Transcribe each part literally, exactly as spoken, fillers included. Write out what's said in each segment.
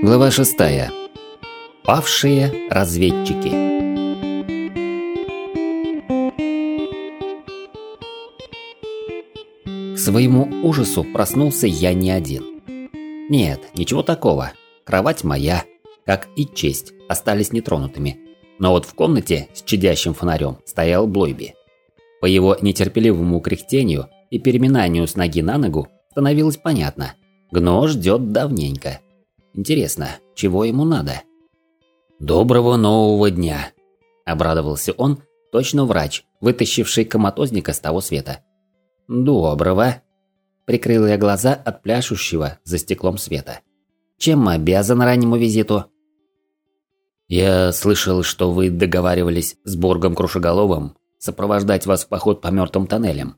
Глава шестая. Павшие разведчики. К своему ужасу проснулся я не один. Нет, ничего такого. Кровать моя, как и честь, остались нетронутыми. Но вот в комнате с чадящим фонарем стоял Блойби. По его нетерпеливому кряхтению и переминанию с ноги на ногу становилось понятно. Гно ждет давненько. Интересно, чего ему надо? «Доброго нового дня!» – обрадовался он, точно врач, вытащивший коматозника с того света. «Доброго!» – прикрыл я глаза от пляшущего за стеклом света. «Чем обязан раннему визиту?» «Я слышал, что вы договаривались с Боргом Крушеголовым сопровождать вас в поход по мертвым тоннелям».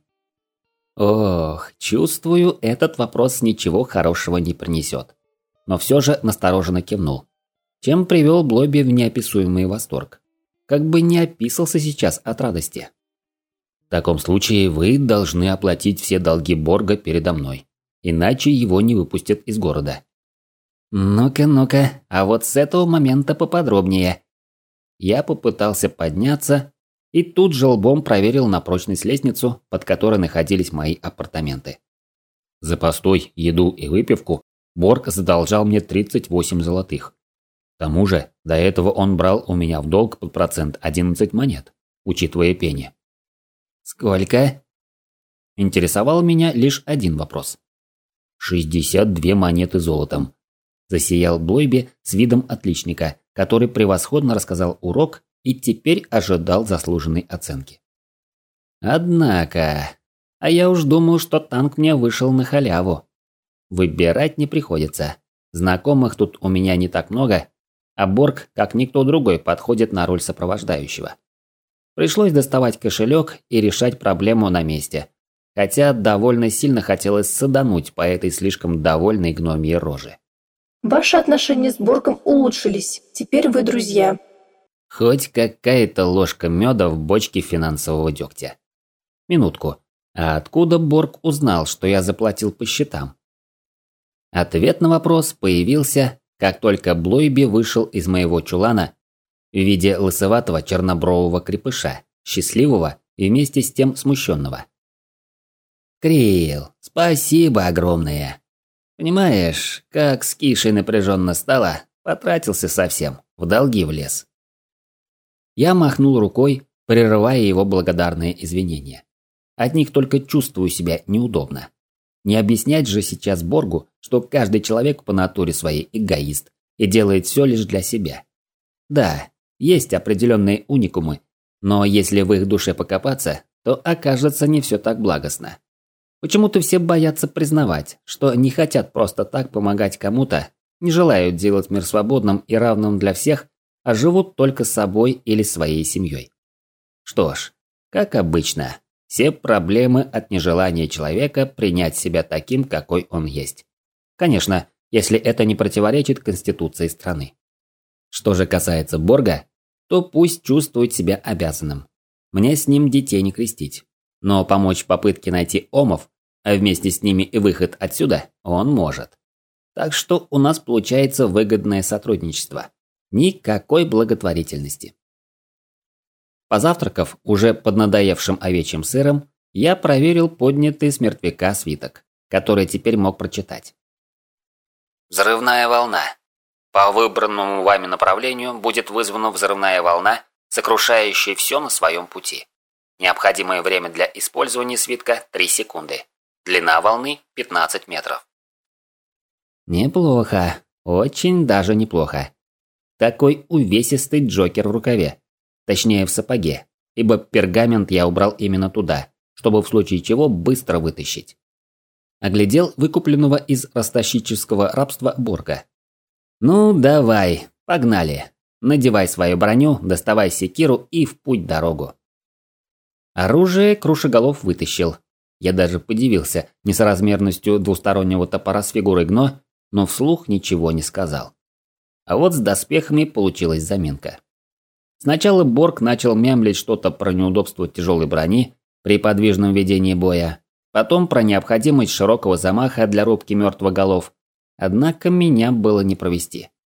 Ох, чувствую, этот вопрос ничего хорошего не принесет. Но все же настороженно кивнул. Чем привел Блойби в неописуемый восторг. Как бы не описался сейчас от радости. В таком случае вы должны оплатить все долги Борга передо мной. Иначе его не выпустят из города. Ну-ка, ну-ка, а вот с этого момента поподробнее. Я попытался подняться и тут же лбом проверил на прочность лестницу, под которой находились мои апартаменты. За постой, еду и выпивку Борг задолжал мне тридцать восемь золотых. К тому же, до этого он брал у меня в долг под процент одиннадцать монет, учитывая пени. Сколько? Интересовал меня лишь один вопрос. шестьдесят две монеты золотом. Засиял Блойби с видом отличника, который превосходно рассказал урок и теперь ожидал заслуженной оценки. Однако, а я уж думал, что танк мне вышел на халяву. Выбирать не приходится. Знакомых тут у меня не так много, а Борг, как никто другой, подходит на роль сопровождающего. Пришлось доставать кошелек и решать проблему на месте, хотя довольно сильно хотелось садануть по этой слишком довольной гномьей роже. Ваши отношения с Боргом улучшились, теперь вы друзья. Хоть какая-то ложка меда в бочке финансового дегтя. Минутку, а откуда Борг узнал, что я заплатил по счетам? Ответ на вопрос появился, как только Блойби вышел из моего чулана в виде лысоватого чернобрового крепыша, счастливого и вместе с тем смущенного. «Крил, спасибо огромное. Понимаешь, как с Кишей напряженно стало, потратился совсем, в долги влез». Я махнул рукой, прерывая его благодарные извинения. От них только чувствую себя неудобно. Не объяснять же сейчас Боргу, что каждый человек по натуре своей эгоист и делает все лишь для себя. Да, есть определенные уникумы, но если в их душе покопаться, то окажется не все так благостно. Почему-то все боятся признавать, что не хотят просто так помогать кому-то, не желают делать мир свободным и равным для всех, а живут только с собой или своей семьей. Что ж, как обычно, все проблемы от нежелания человека принять себя таким, какой он есть. Конечно, если это не противоречит конституции страны. Что же касается Борга, то пусть чувствует себя обязанным. Мне с ним детей не крестить. Но помочь в попытке найти омов, а вместе с ними и выход отсюда, он может. Так что у нас получается выгодное сотрудничество. Никакой благотворительности. Позавтракав уже поднадоевшим овечьим сыром, я проверил поднятый с мертвяка свиток, который теперь мог прочитать. Взрывная волна. По выбранному вами направлению будет вызвана взрывная волна, сокрушающая все на своем пути. Необходимое время для использования свитка – три секунды. Длина волны – пятнадцать метров. Неплохо. Очень даже неплохо. Такой увесистый Джокер в рукаве. Точнее, в сапоге. Ибо пергамент я убрал именно туда, чтобы в случае чего быстро вытащить. Оглядел выкупленного из ростовщического рабства Борга. Ну, давай, погнали. Надевай свою броню, доставай секиру и в путь дорогу. Оружие Крушеголов вытащил. Я даже подивился несоразмерностью двустороннего топора с фигурой гно, но вслух ничего не сказал. А вот с доспехами получилась заминка. Сначала Борг начал мямлить что-то про неудобство тяжелой брони при подвижном ведении боя, потом про необходимость широкого замаха для рубки мертвых голов. Однако меня было не провести.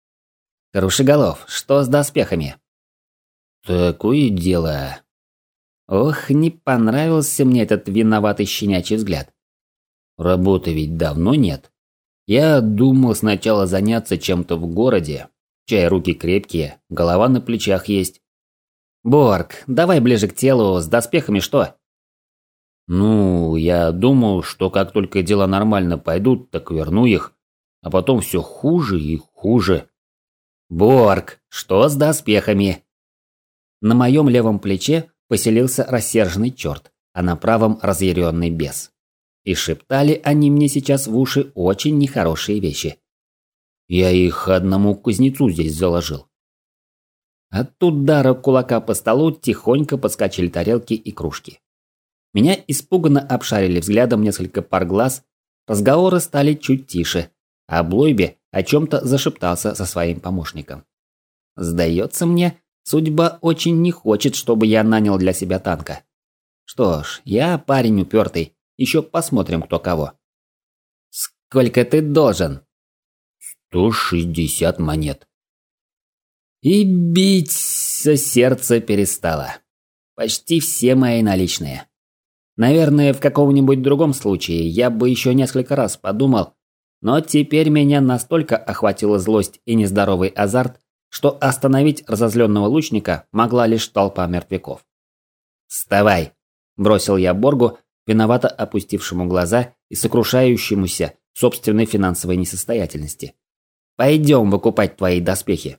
Крушеголов, что с доспехами? Такое дело. Ох, не понравился мне этот виноватый щенячий взгляд. Работы ведь давно нет. Я думал сначала заняться чем-то в городе. Чай руки крепкие, голова на плечах есть. Борг, давай ближе к телу, с доспехами что? Ну, я думал, что как только дела нормально пойдут, так верну их. А потом все хуже и хуже. Борг, что с доспехами? На моем левом плече поселился рассерженный черт, а на правом разъяренный бес. И шептали они мне сейчас в уши очень нехорошие вещи. Я их одному кузнецу здесь заложил. От удара кулака по столу тихонько подскочили тарелки и кружки. Меня испуганно обшарили взглядом несколько пар глаз, разговоры стали чуть тише, а Блойби о чем-то зашептался со своим помощником. Сдается мне, судьба очень не хочет, чтобы я нанял для себя танка. Что ж, я парень упертый, еще посмотрим кто кого. Сколько ты должен? Сто шестьдесят монет. И биться сердце перестало. Почти все мои наличные. Наверное, в каком-нибудь другом случае я бы еще несколько раз подумал, но теперь меня настолько охватила злость и нездоровый азарт, что остановить разозленного лучника могла лишь толпа мертвяков. «Вставай!» – бросил я Боргу, виновато опустившему глаза и сокрушающемуся собственной финансовой несостоятельности. «Пойдем выкупать твои доспехи!»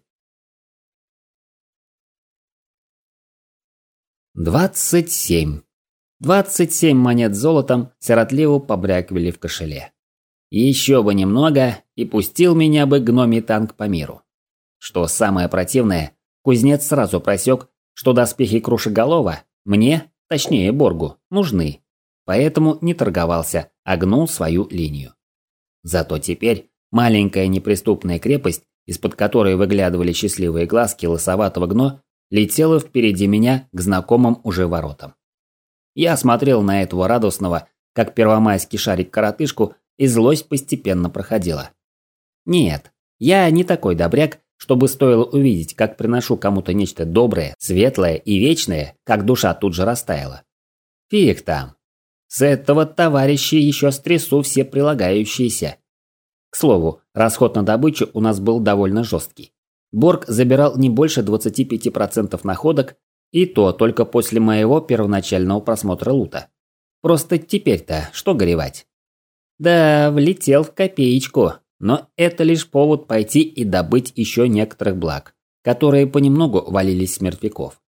Двадцать семь. Двадцать семь монет золотом сиротливо побрякивали в кошеле. Еще бы немного, и пустил меня бы гномий танк по миру. Что самое противное, кузнец сразу просек, что доспехи Крушеголова мне, точнее Боргу, нужны. Поэтому не торговался, а гнул свою линию. Зато теперь маленькая неприступная крепость, из-под которой выглядывали счастливые глазки лысоватого гно, летела впереди меня к знакомым уже воротам. Я смотрел на этого радостного, как первомайский шарик-коротышку, и злость постепенно проходила. Нет, я не такой добряк, чтобы стоило увидеть, как приношу кому-то нечто доброе, светлое и вечное, как душа тут же растаяла. Фиг там. С этого товарища еще стрясу все прилагающиеся. К слову, расход на добычу у нас был довольно жесткий. Борг забирал не больше двадцати пяти процентов находок, и то только после моего первоначального просмотра лута. Просто теперь-то что горевать? Да, влетел в копеечку, но это лишь повод пойти и добыть еще некоторых благ, которые понемногу валились с мертвяков.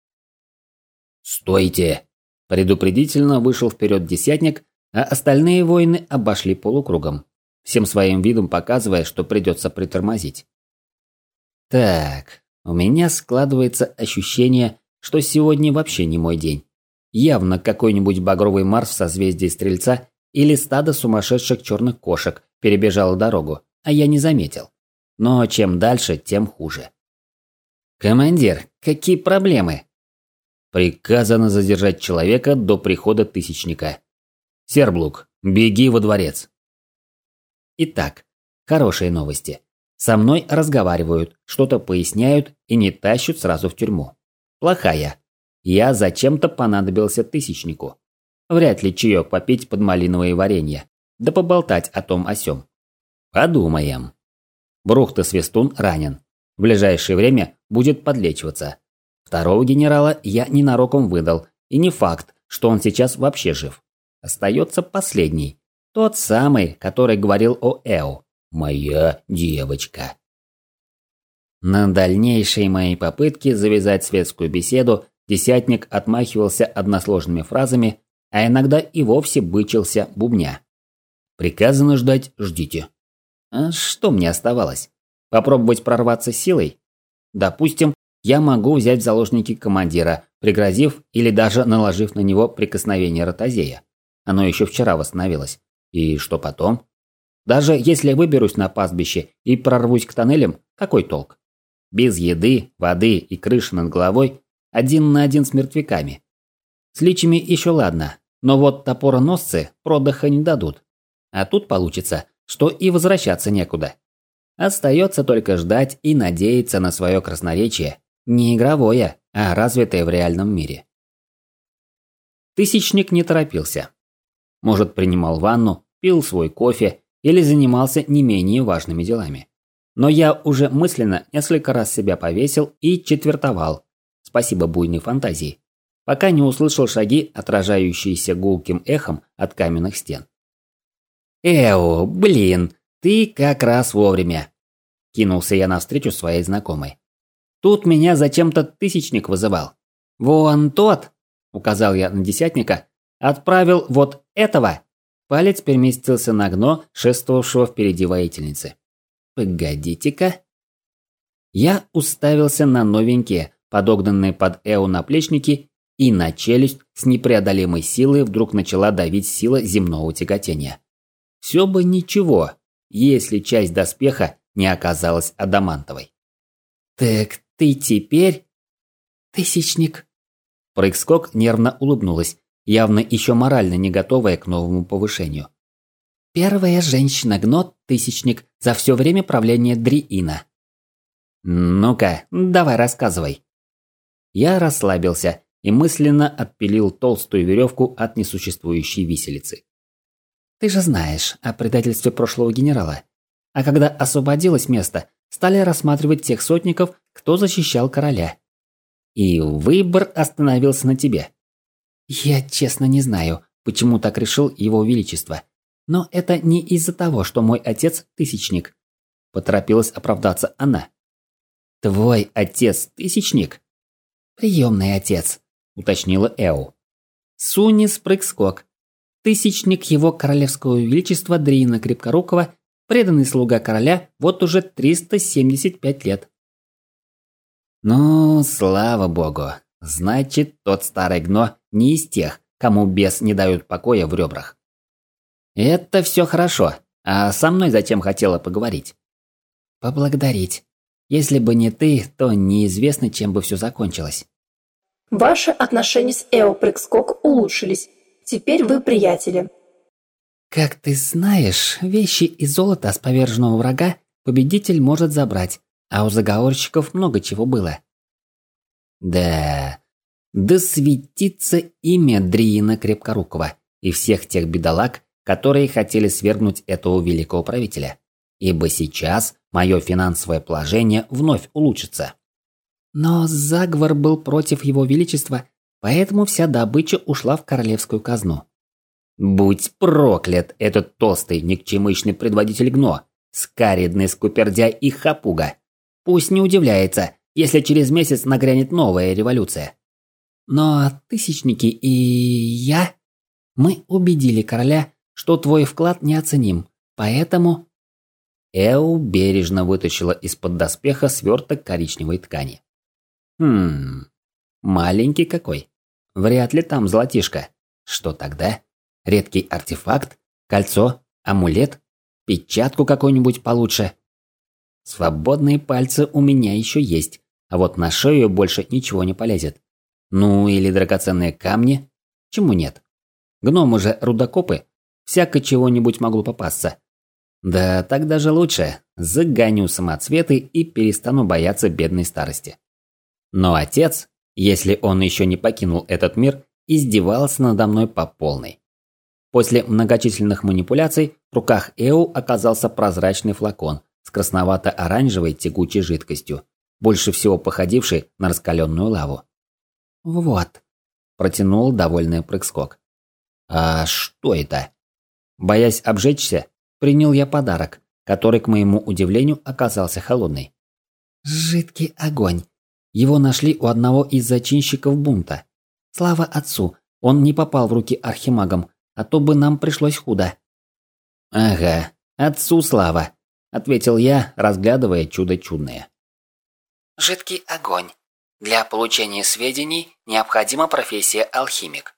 «Стойте!» – предупредительно вышел вперед десятник, а остальные воины обошли полукругом, всем своим видом показывая, что придется притормозить. Так, у меня складывается ощущение, что сегодня вообще не мой день. Явно какой-нибудь багровый Марс в созвездии Стрельца или стадо сумасшедших черных кошек перебежало дорогу, а я не заметил. Но чем дальше, тем хуже. «Командир, какие проблемы?» «Приказано задержать человека до прихода Тысячника. Серблук, беги во дворец». Итак, хорошие новости. Со мной разговаривают, что-то поясняют и не тащат сразу в тюрьму. Плохая. Я зачем-то понадобился Тысячнику. Вряд ли чаек попить под малиновое варенье, да поболтать о том о сём. Подумаем. Брухта-свистун ранен. В ближайшее время будет подлечиваться. Второго генерала я ненароком выдал, и не факт, что он сейчас вообще жив. Остается последний. Тот самый, который говорил о Эо. Моя девочка. На дальнейшие мои попытки завязать светскую беседу десятник отмахивался односложными фразами, а иногда и вовсе бычился бубня. Приказано ждать, ждите. А что мне оставалось? Попробовать прорваться силой? Допустим, я могу взять в заложники командира, пригрозив или даже наложив на него прикосновение ротозея. Оно еще вчера восстановилось. И что потом? Даже если выберусь на пастбище и прорвусь к тоннелям, какой толк? Без еды, воды и крыши над головой, один на один с мертвяками. С личами еще ладно, но вот топороносцы продыха не дадут. А тут получится, что и возвращаться некуда. Остается только ждать и надеяться на свое красноречие, не игровое, а развитое в реальном мире. Тысячник не торопился. Может, принимал ванну, пил свой кофе или занимался не менее важными делами. Но я уже мысленно несколько раз себя повесил и четвертовал, спасибо буйной фантазии, пока не услышал шаги, отражающиеся гулким эхом от каменных стен. «Эу, блин, ты как раз вовремя!» Кинулся я навстречу своей знакомой. «Тут меня зачем-то тысячник вызывал. Вон тот!» – указал я на десятника. «Отправил вот этого!» Палец переместился на гно, шествовавшего впереди воительницы. «Погодите-ка!» Я уставился на новенькие, подогнанные под Эу наплечники, и на челюсть с непреодолимой силой вдруг начала давить сила земного тяготения. Все бы ничего, если часть доспеха не оказалась адамантовой. «Так ты теперь...» «Тысячник...» Прыг-скок нервно улыбнулась, явно еще морально не готовая к новому повышению. «Первая женщина-гнот, тысячник, за все время правления Дриина». «Ну-ка, давай рассказывай». Я расслабился и мысленно отпилил толстую веревку от несуществующей виселицы. «Ты же знаешь о предательстве прошлого генерала. А когда освободилось место, стали рассматривать тех сотников, кто защищал короля. И выбор остановился на тебе. Я честно не знаю, почему так решил его величество. Но это не из-за того, что мой отец тысячник. Поторопилась оправдаться она. Твой отец тысячник? Приемный отец, уточнила Эу. Сунис Прыг-скок. Тысячник его королевского величества Дриина Крепкорукого, преданный слуга короля вот уже триста семьдесят пять лет. Ну, слава богу. Значит, тот старый гно не из тех, кому бес не дают покоя в ребрах. Это все хорошо. А со мной зачем хотела поговорить? Поблагодарить. Если бы не ты, то неизвестно, чем бы все закончилось. Ваши отношения с Эо Прыг-скок улучшились. Теперь вы приятели. Как ты знаешь, вещи и золото с поверженного врага победитель может забрать, а у заговорщиков много чего было. Да, да светится имя Дриина Крепкорукого и всех тех бедолаг, которые хотели свергнуть этого великого правителя. Ибо сейчас мое финансовое положение вновь улучшится. Но заговор был против его величества, поэтому вся добыча ушла в королевскую казну. Будь проклят этот толстый никчемычный предводитель гно, скаридный скупердяй и хапуга. Пусть не удивляется, если через месяц нагрянет новая революция. Но тысячники и я, мы убедили короля, что твой вклад неоценим, поэтому... Эу бережно вытащила из-под доспеха сверток коричневой ткани. Хм, маленький какой. Вряд ли там золотишко. Что тогда? Редкий артефакт? Кольцо? Амулет? Печатку какую-нибудь получше? Свободные пальцы у меня еще есть, а вот на шею больше ничего не полезет. Ну или драгоценные камни? Чему нет? Гномы же рудокопы. Всяко чего-нибудь могло попасться. Да так даже лучше. Загоню самоцветы и перестану бояться бедной старости. Но отец, если он еще не покинул этот мир, издевался надо мной по полной. После многочисленных манипуляций в руках Эу оказался прозрачный флакон с красновато-оранжевой тягучей жидкостью, больше всего походившей на раскаленную лаву. «Вот», – протянул довольный Прыг-скок. «А что это?» Боясь обжечься, принял я подарок, который, к моему удивлению, оказался холодный. «Жидкий огонь. Его нашли у одного из зачинщиков бунта. Слава отцу, он не попал в руки архимагам, а то бы нам пришлось худо». «Ага, отцу слава», – ответил я, разглядывая чудо чудное. «Жидкий огонь. Для получения сведений необходима профессия алхимик».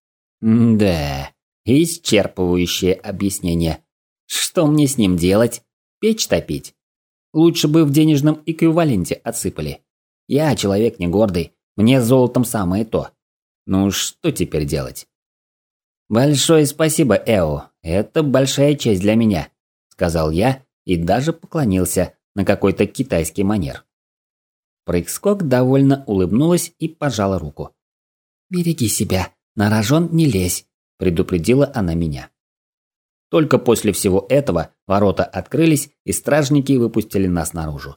Да, исчерпывающее объяснение. Что мне с ним делать? Печь топить? Лучше бы в денежном эквиваленте отсыпали. Я человек не гордый, мне с золотом самое то. Ну что теперь делать? Большое спасибо, Эо, это большая честь для меня, сказал я, и даже поклонился на какой-то китайский манер. Прыг-скок довольно улыбнулась и пожала руку. «Береги себя, на рожон не лезь», – предупредила она меня. Только после всего этого ворота открылись, и стражники выпустили нас наружу.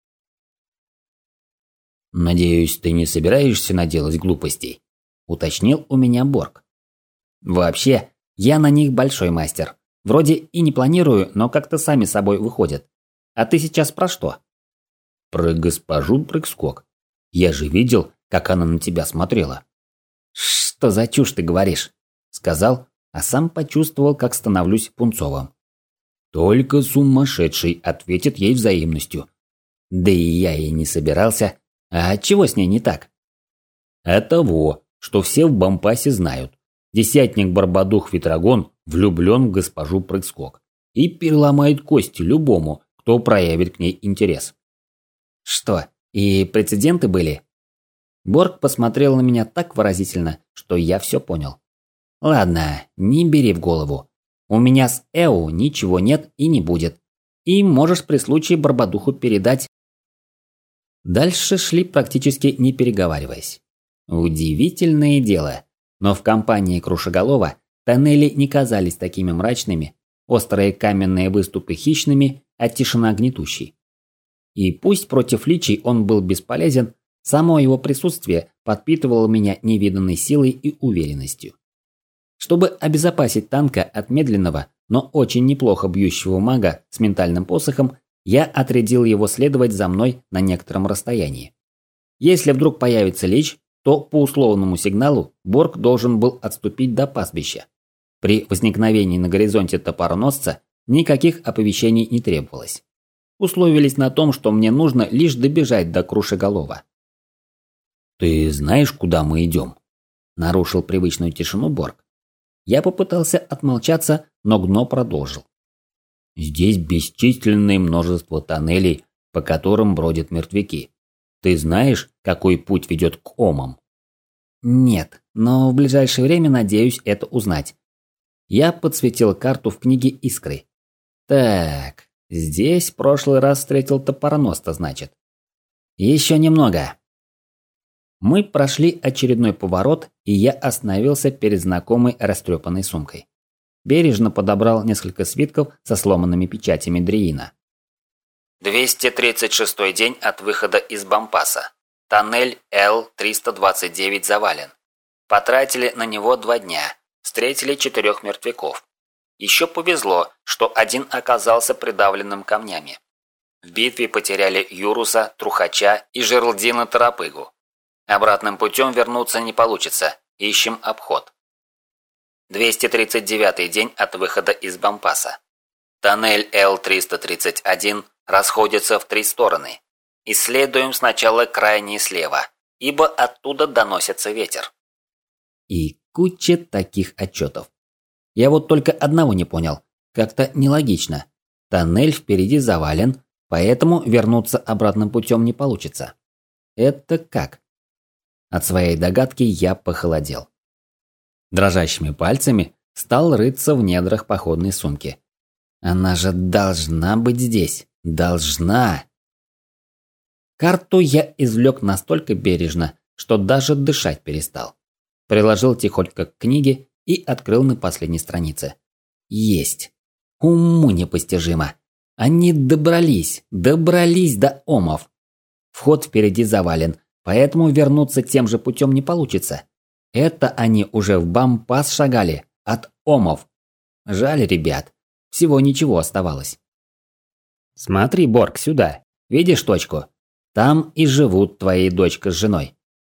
«Надеюсь, ты не собираешься наделать глупостей?» – уточнил у меня Борг. «Вообще, я на них большой мастер. Вроде и не планирую, но как-то сами собой выходят. А ты сейчас про что?» «Про госпожу Прыг-скок. Я же видел, как она на тебя смотрела». «Что за чушь ты говоришь?» – сказал, а сам почувствовал, как становлюсь пунцовым. «Только сумасшедший ответит ей взаимностью». Да и я ей не собирался. А чего с ней не так? А того, что все в Бампасе знают. Десятник Барбадух Ветрогон влюблен в госпожу Прыг-скок и переломает кости любому, кто проявит к ней интерес. Что, и прецеденты были? Борг посмотрел на меня так выразительно, что я все понял. Ладно, не бери в голову. У меня с Эу ничего нет и не будет. И можешь при случае Барбадуху передать. Дальше шли практически не переговариваясь. Удивительное дело, но в компании Крушеголова тоннели не казались такими мрачными, острые каменные выступы хищными, а тишина гнетущей. И пусть против личий он был бесполезен, само его присутствие подпитывало меня невиданной силой и уверенностью. Чтобы обезопасить танка от медленного, но очень неплохо бьющего мага с ментальным посохом, я отрядил его следовать за мной на некотором расстоянии. Если вдруг появится лич, то по условному сигналу Борг должен был отступить до пастбища. При возникновении на горизонте топороносца никаких оповещений не требовалось. Условились на том, что мне нужно лишь добежать до Крушеголова. «Ты знаешь, куда мы идем?» – нарушил привычную тишину Борг. Я попытался отмолчаться, но Гно продолжил. «Здесь бесчисленное множество тоннелей, по которым бродят мертвяки. Ты знаешь, какой путь ведет к Омам?» «Нет, но в ближайшее время надеюсь это узнать». Я подсветил карту в книге Искры. «Так, здесь в прошлый раз встретил топороносца, значит. Еще немного». Мы прошли очередной поворот, и я остановился перед знакомой растрепанной сумкой. Бережно подобрал несколько свитков со сломанными печатями Дриина. двести тридцать шестой день от выхода из Бампаса. Тоннель Л триста двадцать девять завален. Потратили на него два дня. Встретили четырех мертвяков. Еще повезло, что один оказался придавленным камнями. В битве потеряли Юруса, Трухача и Жерлдина Торопыгу. Обратным путем вернуться не получится. Ищем обход. двести тридцать девятый день от выхода из Бампаса. Тоннель Л триста тридцать один расходится в три стороны. Исследуем сначала крайний слева, ибо оттуда доносится ветер. И куча таких отчетов. Я вот только одного не понял. Как-то нелогично. Тоннель впереди завален, поэтому вернуться обратным путем не получится. Это как? От своей догадки я похолодел. Дрожащими пальцами стал рыться в недрах походной сумки. Она же должна быть здесь. Должна. Карту я извлек настолько бережно, что даже дышать перестал. Приложил тихонько к книге и открыл на последней странице. Есть. Уму непостижимо. Они добрались, добрались до Омов. Вход впереди завален, поэтому вернуться тем же путем не получится. Это они уже в Бампас шагали, от Омов. Жаль, ребят, всего ничего оставалось. Смотри, Борг, сюда. Видишь точку? Там и живут твои дочка с женой.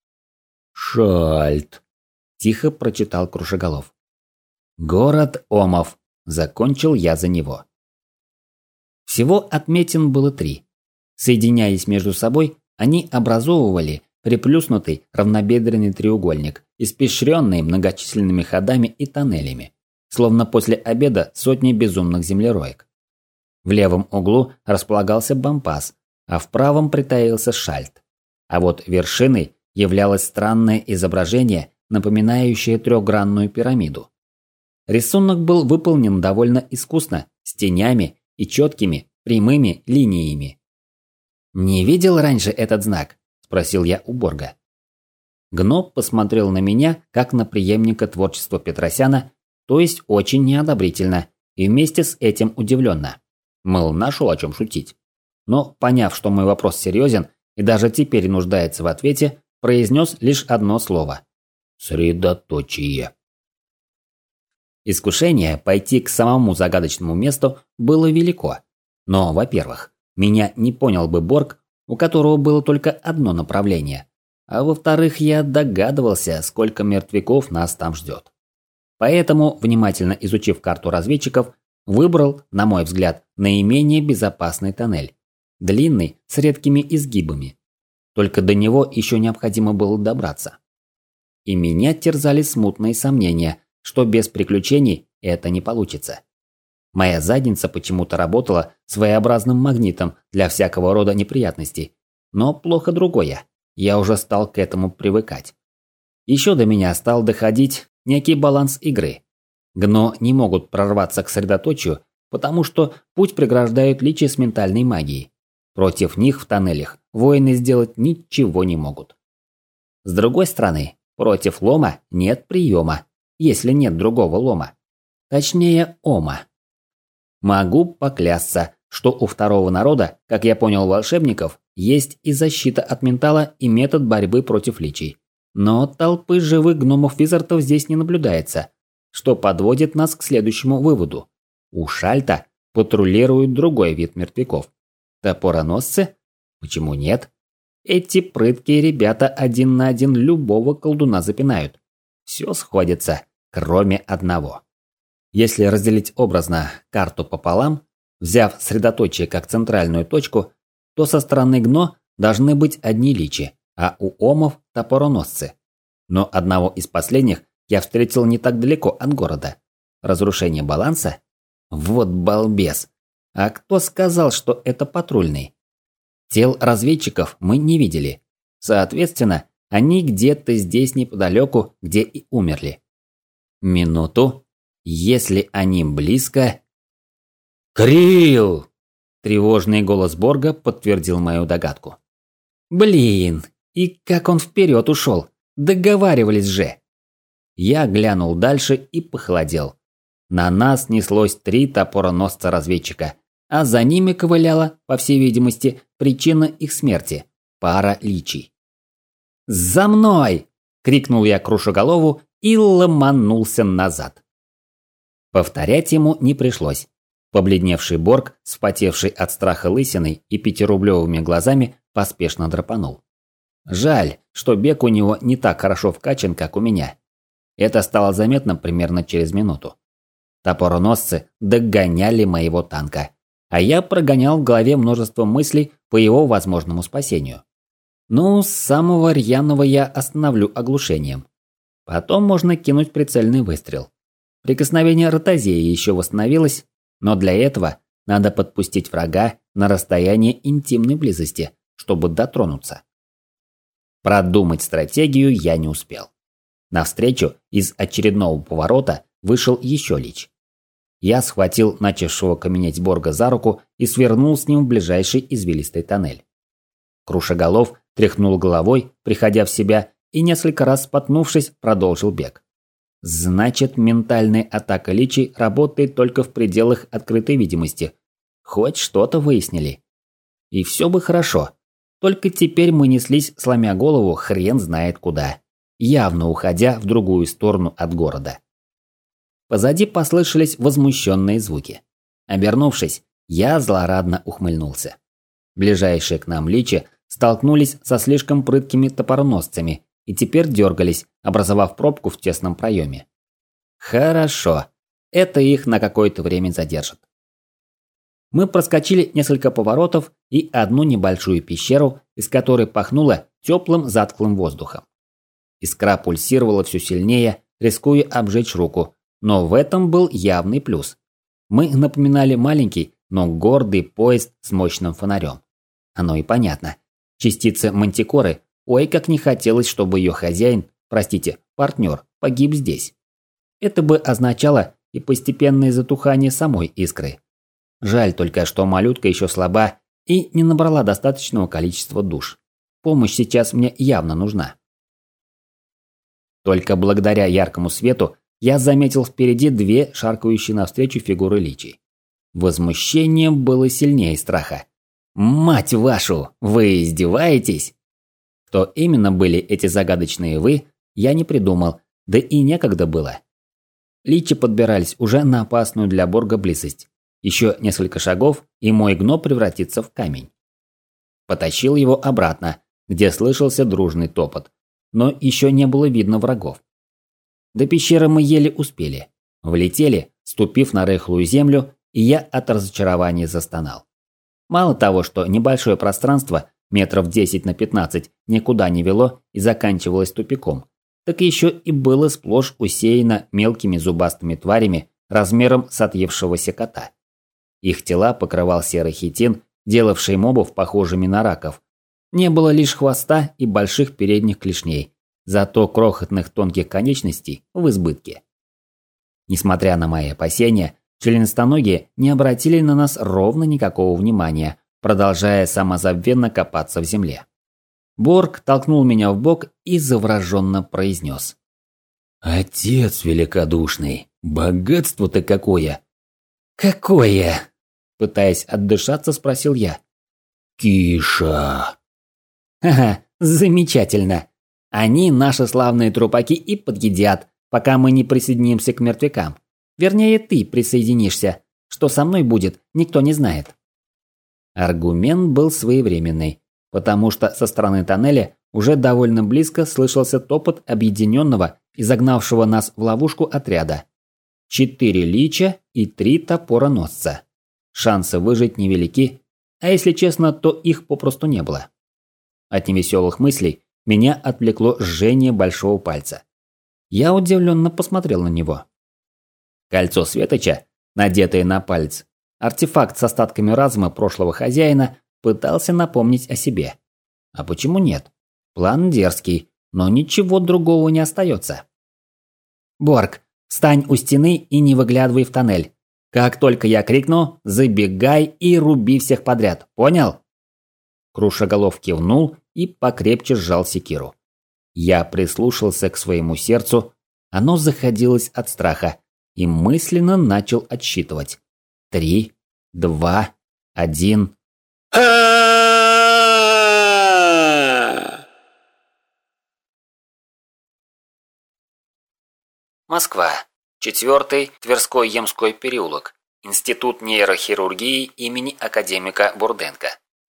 Шальт. Тихо прочитал Крушеголов. Город Омов. Закончил я за него. Всего отметин было три. Соединяясь между собой, они образовывали приплюснутый равнобедренный треугольник, испещренный многочисленными ходами и тоннелями, словно после обеда сотни безумных землероек. В левом углу располагался Бампас, а в правом притаился Шальт. А вот вершиной являлось странное изображение, напоминающее трехгранную пирамиду. Рисунок был выполнен довольно искусно, с тенями и четкими, прямыми линиями. «Не видел раньше этот знак?» – спросил я у Борга. Гном посмотрел на меня, как на преемника творчества Петросяна, то есть очень неодобрительно и вместе с этим удивленно. Мол, нашел о чем шутить. Но, поняв, что мой вопрос серьезен и даже теперь нуждается в ответе, произнес лишь одно слово – «средоточие». Искушение пойти к самому загадочному месту было велико. Но, во-первых, меня не понял бы Борг, у которого было только одно направление. А во-вторых, я догадывался, сколько мертвяков нас там ждет. Поэтому, внимательно изучив карту разведчиков, выбрал, на мой взгляд, наименее безопасный тоннель. Длинный, с редкими изгибами. Только до него еще необходимо было добраться. И меня терзали смутные сомнения, что без приключений это не получится. Моя задница почему-то работала своеобразным магнитом для всякого рода неприятностей. Но плохо другое. Я уже стал к этому привыкать. Еще до меня стал доходить некий баланс игры. Гно не могут прорваться к средоточию, потому что путь преграждают личи с ментальной магией. Против них в тоннелях воины сделать ничего не могут. С другой стороны, против лома нет приема, если нет другого лома. Точнее, ома. Могу поклясться, что у второго народа, как я понял, волшебников, есть и защита от ментала, и метод борьбы против личий. Но толпы живых гномов-визардов здесь не наблюдается, что подводит нас к следующему выводу. У Шальта патрулирует другой вид мертвяков. Топороносцы? Почему нет? Эти прыткие ребята один на один любого колдуна запинают. Все сходится, кроме одного. Если разделить образно карту пополам, взяв средоточие как центральную точку, то со стороны Гно должны быть одни личи, а у омов – топороносцы. Но одного из последних я встретил не так далеко от города. Разрушение баланса? Вот балбес. А кто сказал, что это патрульный? Тел разведчиков мы не видели. Соответственно, они где-то здесь неподалеку, где и умерли. Минуту. Если они близко... «Крил!» Тревожный голос Борга подтвердил мою догадку. «Блин, и как он вперед ушел! Договаривались же!» Я глянул дальше и похолодел. На нас неслось три топороносца-разведчика, а за ними ковыляла, по всей видимости, причина их смерти – пара личий. «За мной!» – крикнул я Крушеголову и ломанулся назад. Повторять ему не пришлось. Побледневший Борг, вспотевший от страха лысиной и пятирублевыми глазами, поспешно драпанул. Жаль, что бег у него не так хорошо вкачан, как у меня. Это стало заметно примерно через минуту. Топороносцы догоняли моего танка, а я прогонял в голове множество мыслей по его возможному спасению. Ну, самого рьяного я остановлю оглушением. Потом можно кинуть прицельный выстрел. Прикосновение ротозеи еще восстановилось, но для этого надо подпустить врага на расстояние интимной близости, чтобы дотронуться. Продумать стратегию я не успел. Навстречу из очередного поворота вышел еще лич. Я схватил начавшего каменеть Борга за руку и свернул с ним в ближайший извилистый тоннель. Крушеголов тряхнул головой, приходя в себя, и несколько раз споткнувшись, продолжил бег. Значит, ментальная атака личий работает только в пределах открытой видимости. Хоть что-то выяснили. И все бы хорошо. Только теперь мы неслись, сломя голову, хрен знает куда. Явно уходя в другую сторону от города. Позади послышались возмущенные звуки. Обернувшись, я злорадно ухмыльнулся. Ближайшие к нам личи столкнулись со слишком прыткими топороносцами и теперь дергались, образовав пробку в тесном проеме. Хорошо, это их на какое-то время задержит. Мы проскочили несколько поворотов и одну небольшую пещеру, из которой пахнуло теплым затхлым воздухом. Искра пульсировала все сильнее, рискуя обжечь руку, но в этом был явный плюс. Мы напоминали маленький, но гордый поезд с мощным фонарем. Оно и понятно. Частица мантикоры, ой, как не хотелось, чтобы ее хозяин, простите, партнер, погиб здесь. Это бы означало и постепенное затухание самой искры. Жаль только, что малютка еще слаба и не набрала достаточного количества душ. Помощь сейчас мне явно нужна. Только благодаря яркому свету я заметил впереди две шаркающие навстречу фигуры личий. Возмущение было сильнее страха. «Мать вашу! Вы издеваетесь?» Кто именно были эти загадочные «вы», я не придумал, да и некогда было. Личи подбирались уже на опасную для Борга близость. Еще несколько шагов, и мой гно превратится в камень. Потащил его обратно, где слышался дружный топот, но еще не было видно врагов. До пещеры мы еле успели. Влетели, ступив на рыхлую землю, и я от разочарования застонал. Мало того, что небольшое пространство, метров десять на пятнадцать, никуда не вело и заканчивалось тупиком, так еще и было сплошь усеяно мелкими зубастыми тварями размером с отъевшегося кота. Их тела покрывал серый хитин, делавший мобов похожими на раков. Не было лишь хвоста и больших передних клешней, зато крохотных тонких конечностей в избытке. Несмотря на мои опасения, членистоногие не обратили на нас ровно никакого внимания, продолжая самозабвенно копаться в земле. Борг толкнул меня в бок и завороженно произнес: «Отец великодушный, богатство-то какое!» «Какое?» – пытаясь отдышаться, спросил я. «Киша!» «Ага, замечательно. Они наши славные трупаки и подъедят, пока мы не присоединимся к мертвякам. Вернее, ты присоединишься. Что со мной будет, никто не знает». Аргумент был своевременный, потому что со стороны тоннеля уже довольно близко слышался топот объединенного и загнавшего нас в ловушку отряда. Четыре лича и три топороносца. Шансы выжить невелики, а если честно, то их попросту не было. От невеселых мыслей меня отвлекло жжение большого пальца. Я удивленно посмотрел на него. Кольцо Светоча, надетое на палец, артефакт с остатками разума прошлого хозяина, пытался напомнить о себе. А почему нет? План дерзкий, но ничего другого не остается. «Борг, встань у стены и не выглядывай в тоннель. Как только я крикну, забегай и руби всех подряд, понял?» Крушоголов кивнул и покрепче сжал секиру. Я прислушался к своему сердцу, оно заходилось от страха, и мысленно начал отсчитывать. Три, два, один. Москва. Четвертый Тверской Ямской переулок. Институт нейрохирургии имени академика Бурденко.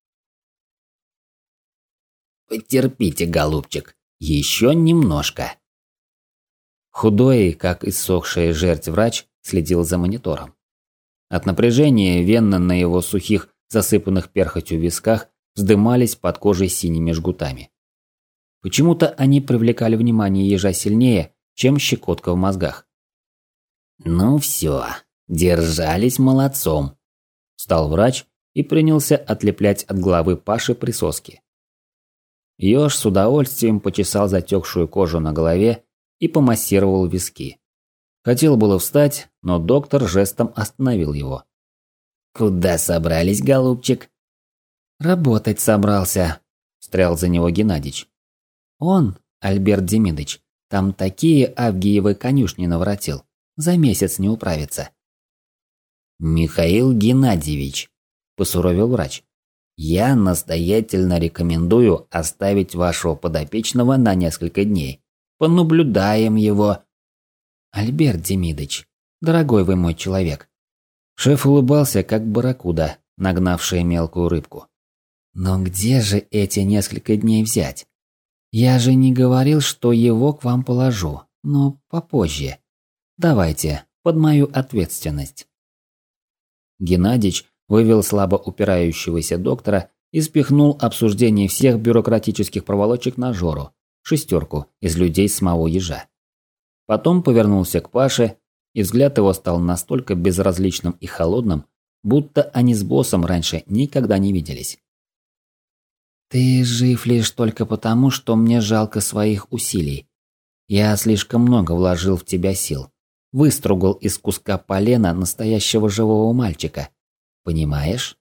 Потерпите, голубчик, еще немножко. Худой, как иссохшая жерть врач, следил за монитором. От напряжения вены на его сухих, засыпанных перхотью висках вздымались под кожей синими жгутами. Почему-то они привлекали внимание ежа сильнее, чем щекотка в мозгах. «Ну все, держались молодцом», – встал врач и принялся отлеплять от головы Паши присоски. Еж с удовольствием почесал затекшую кожу на голове и помассировал виски. Хотел было встать, но доктор жестом остановил его. «Куда собрались, голубчик?» «Работать собрался», – встрял за него Геннадич. «Он, Альберт Демидович, там такие Авгиевы конюшни наворотил, за месяц не управится». «Михаил Геннадьевич», – посуровил врач, – «я настоятельно рекомендую оставить вашего подопечного на несколько дней. Понаблюдаем его». «Альберт Демидович, дорогой вы мой человек». Шеф улыбался, как барракуда, нагнавшая мелкую рыбку. «Но где же эти несколько дней взять? Я же не говорил, что его к вам положу, но попозже. Давайте, под мою ответственность». Геннадич вывел слабо упирающегося доктора и спихнул обсуждение всех бюрократических проволочек на Жору, шестерку из людей самого ежа. Потом повернулся к Паше, и взгляд его стал настолько безразличным и холодным, будто они с боссом раньше никогда не виделись. «Ты жив лишь только потому, что мне жалко своих усилий. Я слишком много вложил в тебя сил. Выстругал из куска полена настоящего живого мальчика. Понимаешь?»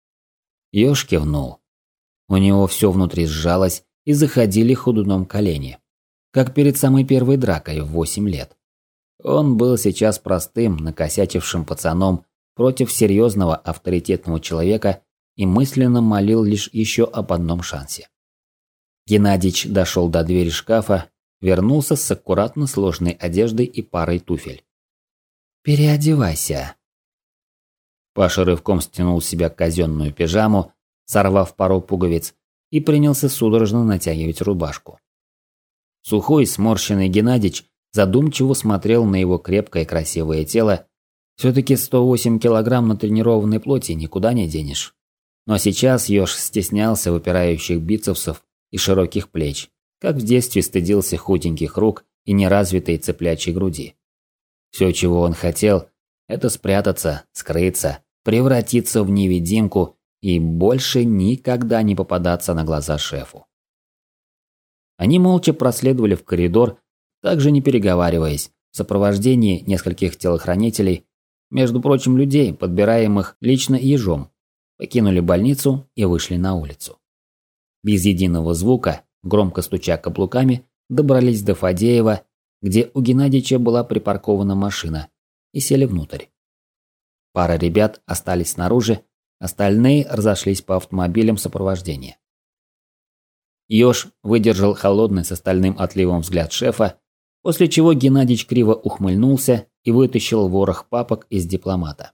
Ёж кивнул. У него все внутри сжалось и заходили ходуном колени, как перед самой первой дракой в восемь лет. Он был сейчас простым, накосячившим пацаном против серьезного авторитетного человека и мысленно молил лишь еще об одном шансе. Геннадич дошел до двери шкафа, вернулся с аккуратно сложенной одеждой и парой туфель. «Переодевайся». Паша рывком стянул с себя казенную пижаму, сорвав пару пуговиц, и принялся судорожно натягивать рубашку. Сухой, сморщенный Геннадич задумчиво смотрел на его крепкое красивое тело. Все-таки сто восемь килограмм натренированной плоти никуда не денешь. Но сейчас Ёж стеснялся выпирающих бицепсов и широких плеч, как в детстве стыдился худеньких рук и неразвитой цыплячьей груди. Все, чего он хотел, это спрятаться, скрыться, превратиться в невидимку и больше никогда не попадаться на глаза шефу. Они молча проследовали в коридор, также не переговариваясь, в сопровождении нескольких телохранителей, между прочим, людей, подбираемых лично Ежом, покинули больницу и вышли на улицу. Без единого звука, громко стуча каблуками, добрались до Фадеева, где у Геннадича была припаркована машина, и сели внутрь. Пара ребят остались снаружи, остальные разошлись по автомобилям сопровождения. Ёж выдержал холодный с стальным отливом взгляд шефа, после чего Геннадич криво ухмыльнулся и вытащил ворох папок из дипломата.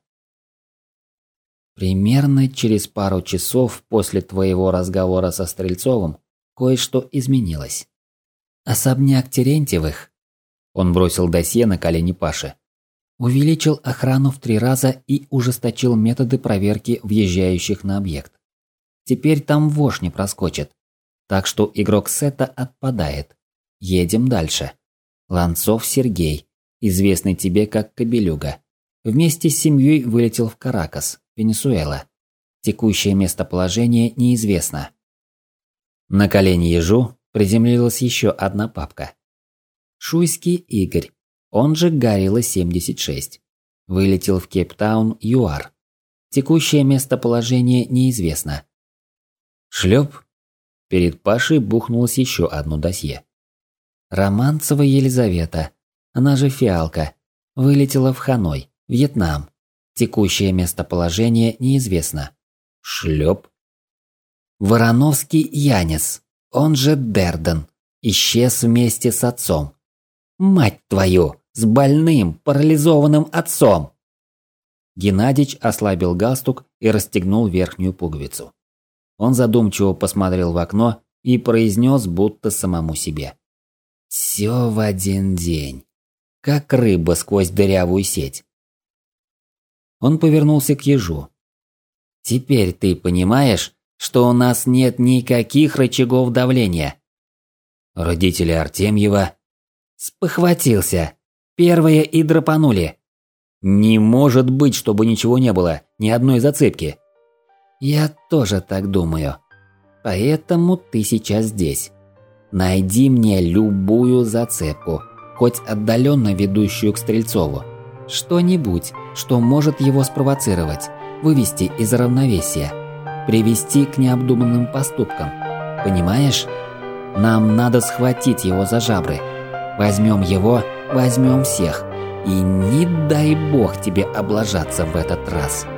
«Примерно через пару часов после твоего разговора со Стрельцовым кое-что изменилось. Особняк Терентьевых», — он бросил досье на колени Паши, увеличил охрану в три раза и ужесточил методы проверки въезжающих на объект. Теперь там вошь не проскочит. Так что игрок сета отпадает. Едем дальше. Ланцов Сергей, известный тебе как Кобелюга, вместе с семьей вылетел в Каракас, Венесуэла. Текущее местоположение неизвестно. На колени Ежу приземлилась еще одна папка. Шуйский Игорь, он же Горилла семьдесят шесть, вылетел в Кейптаун, ЮАР. Текущее местоположение неизвестно. Шлеп. Перед Пашей бухнулось еще одно досье. Романцева Елизавета, она же Фиалка, вылетела в Ханой, Вьетнам. Текущее местоположение неизвестно. Шлеп. Вороновский Янис, он же Дерден, исчез вместе с отцом. Мать твою, с больным, парализованным отцом! Геннадич ослабил галстук и расстегнул верхнюю пуговицу. Он задумчиво посмотрел в окно и произнес будто самому себе. «Все в один день. Как рыба сквозь дырявую сеть». Он повернулся к Ежу. «Теперь ты понимаешь, что у нас нет никаких рычагов давления?» Родители Артемьева спохватился. Первые и драпанули. «Не может быть, чтобы ничего не было, ни одной зацепки». «Я тоже так думаю. Поэтому ты сейчас здесь. Найди мне любую зацепку, хоть отдаленно ведущую к Стрельцову. Что-нибудь, что может его спровоцировать, вывести из равновесия, привести к необдуманным поступкам. Понимаешь? Нам надо схватить его за жабры. Возьмем его, возьмем всех. И не дай бог тебе облажаться в этот раз».